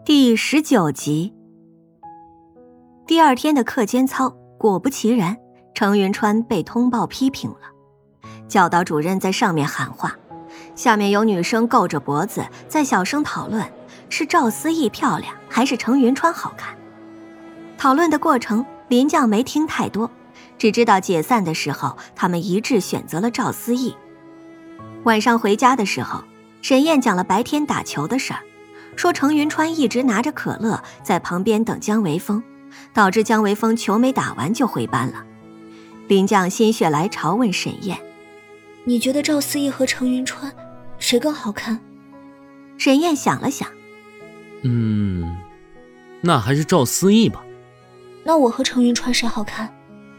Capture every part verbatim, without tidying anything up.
第十九集。第二天的课间操，果不其然，程云川被通报批评了。教导主任在上面喊话，下面有女生够着脖子在小声讨论，是赵思义漂亮还是程云川好看。讨论的过程林将没听太多，只知道解散的时候他们一致选择了赵思义。晚上回家的时候，沈燕讲了白天打球的事儿，说程云川一直拿着可乐在旁边等姜维峰，导致姜维峰球没打完就回班了。林将心血来潮问沈燕， 你觉得赵思义和程云川谁更好看？ 沈燕想了想， 嗯，那还是赵思义吧。 那我和程云川谁好看？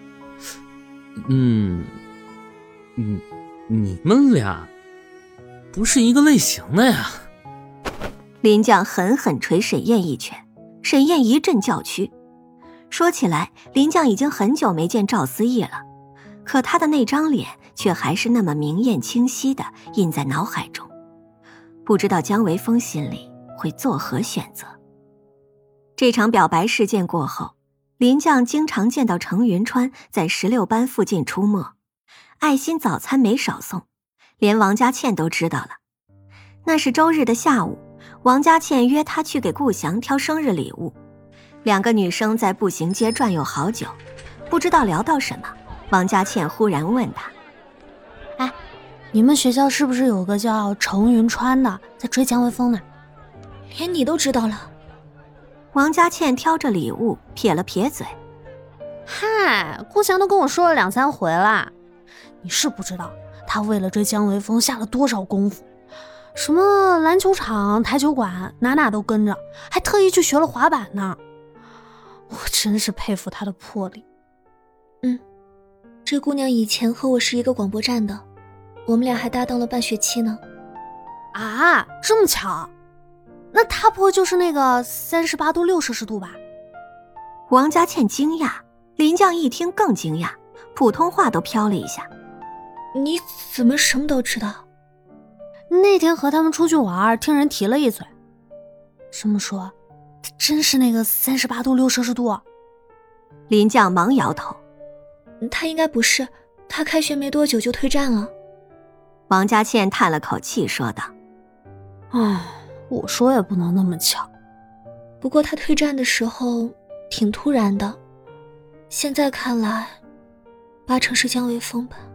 嗯，嗯，你们俩不是一个类型的呀。 林将狠狠捶沈燕一拳，沈燕一阵叫屈。说起来，林将已经很久没见赵思义了，可他的那张脸却还是那么明艳清晰地印在脑海中。不知道姜维峰心里会作何选择。这场表白事件过后，林将经常见到程云川在十六班附近出没，爱心早餐没少送，连王佳倩都知道了。那是周日的下午，王佳倩约他去给顾翔挑生日礼物。两个女生在步行街转悠好久，不知道聊到什么，王佳倩忽然问他， 哎，你们学校是不是有个叫程云川的在追姜维峰呢？ 连你都知道了？ 王佳倩挑着礼物撇了撇嘴， 嗨，顾翔都跟我说了两三回了，你是不知道他为了追姜维峰下了多少功夫，什么篮球场、台球馆，哪哪都跟着，还特意去学了滑板呢。我真是佩服他的魄力。 嗯，这姑娘以前和我是一个广播站的，我们俩还搭档了半学期呢。 啊，这么巧？那她不会就是那个三十八度六摄氏度吧？ 王佳倩惊讶，林将一听更惊讶，普通话都飘了一下。 你怎么什么都知道？ 那天和他们出去玩，听人提了一嘴，这么说他真是那个三十八度六摄氏度？ 林将忙摇头， 他应该不是，他开学没多久就退站了。 王佳倩叹了口气说道， 唉，我说也不能那么巧。 不过他退站的时候挺突然的，现在看来八成是姜维峰吧。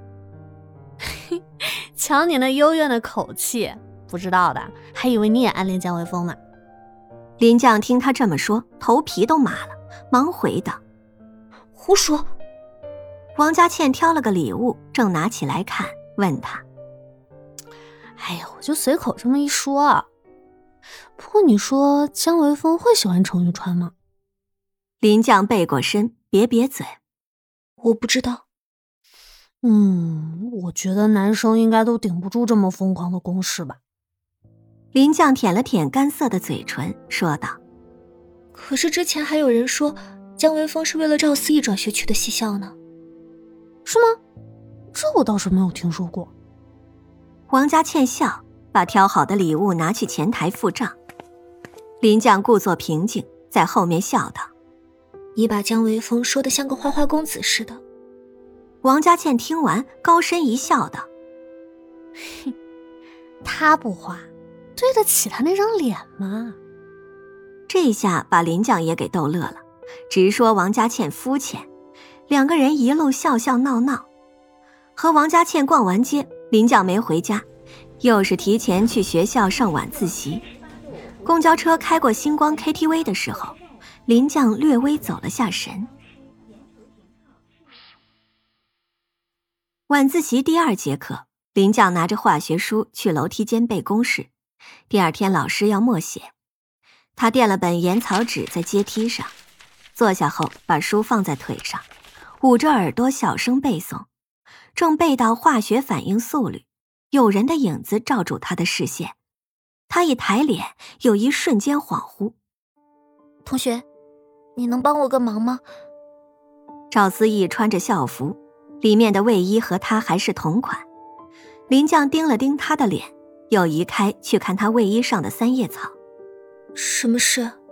瞧你那幽怨的口气，不知道的还以为你也暗恋姜维峰呢。 林将听他这么说，头皮都麻了，忙回道， 胡说。 王佳倩挑了个礼物正拿起来看，问他， 哎呀，我就随口这么一说。不过你说姜维峰会喜欢程云川吗？ 林将背过身瘪瘪嘴， 我不知道。 嗯，我觉得男生应该都顶不住这么疯狂的攻势吧。 林将舔了舔干涩的嘴唇说道， 可是之前还有人说姜维峰是为了赵思义转学去的西校呢。 是吗？这我倒是没有听说过。 王佳倩笑，把挑好的礼物拿去前台付账。林将故作平静，在后面笑道， 你把姜维峰说得像个花花公子似的。 王佳倩听完高深一笑道， 哼，他不花对得起他那张脸吗？ 这下把林将也给逗乐了，直说王佳倩肤浅。两个人一路笑笑闹闹。和王佳倩逛完街，林将没回家，又是提前去学校上晚自习。公交车开过星光 K T V 的时候，林将略微走了下神。晚自习第二节课，林将拿着化学书去楼梯间背公式。第二天老师要默写，他垫了本盐草纸在阶梯上，坐下后把书放在腿上，捂着耳朵小声背诵。正背到化学反应速率，有人的影子罩住他的视线。他一抬脸，有一瞬间恍惚。 同学，你能帮我个忙吗？ 赵思义穿着校服，里面的卫衣和他还是同款。林将盯了盯他的脸，又移开去看他卫衣上的三叶草。 什么事？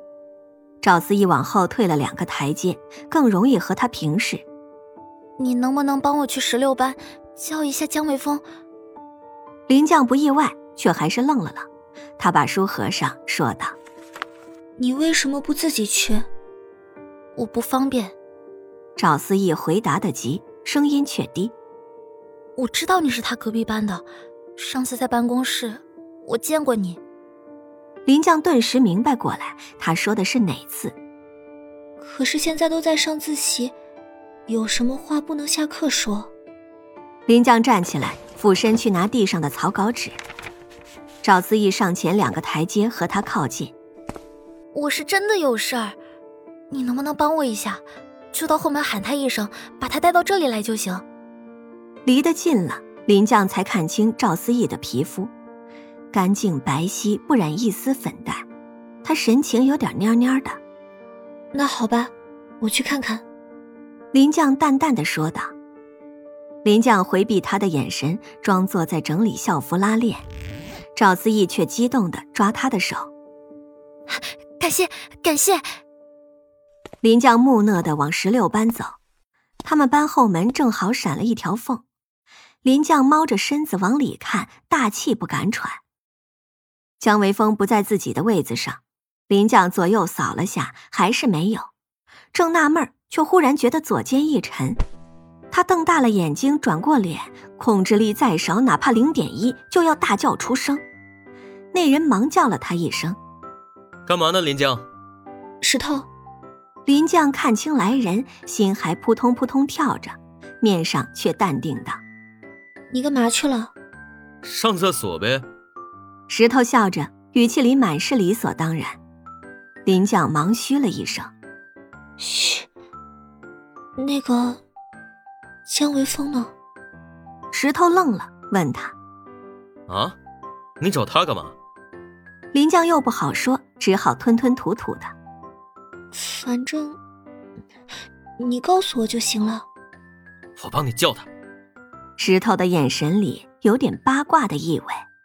赵思义往后退了两个台阶，更容易和他平视。 你能不能帮我去十六班叫一下江微风？ 林将不意外，却还是愣了愣。他把书合上，说道： 你为什么不自己去？我不方便。 赵思义回答得急，声音却低。 我知道你是他隔壁班的，上次在办公室我见过你。 林将顿时明白过来，他说的是哪次。 可是现在都在上自习，有什么话不能下课说？ 林将站起来，俯身去拿地上的草稿纸。赵思义上前两个台阶和他靠近。 我是真的有事儿，你能不能帮我一下？就到后门喊他一声，把他带到这里来就行。 离得近了，林将才看清赵思义的皮肤，干净白皙，不染一丝粉黛。他神情有点蔫蔫的。 那好吧，我去看看。 林将淡淡的说道。林将回避他的眼神，装作在整理校服拉链。赵思义却激动地抓他的手。 感谢感谢。 林将木讷地往十六班走，他们班后门正好闪了一条缝。林将猫着身子往里看，大气不敢喘。江维峰不在自己的位子上，林将左右扫了下，还是没有。正纳闷，却忽然觉得左肩一沉。他瞪大了眼睛，转过脸，控制力再少，哪怕零点一，就要大叫出声。那人忙叫了他一声： 干嘛呢，林将？ 石头。 林将看清来人，心还扑通扑通跳着，面上却淡定道： 你干嘛去了？ 上厕所呗。 石头笑着，语气里满是理所当然。林将忙嘘了一声： 嘘。那个江维峰呢？ 石头愣了，问他： 啊，你找他干嘛？ 林将又不好说，只好吞吞吐吐的： 反正你告诉我就行了。 我帮你叫他。 石头的眼神里有点八卦的意味。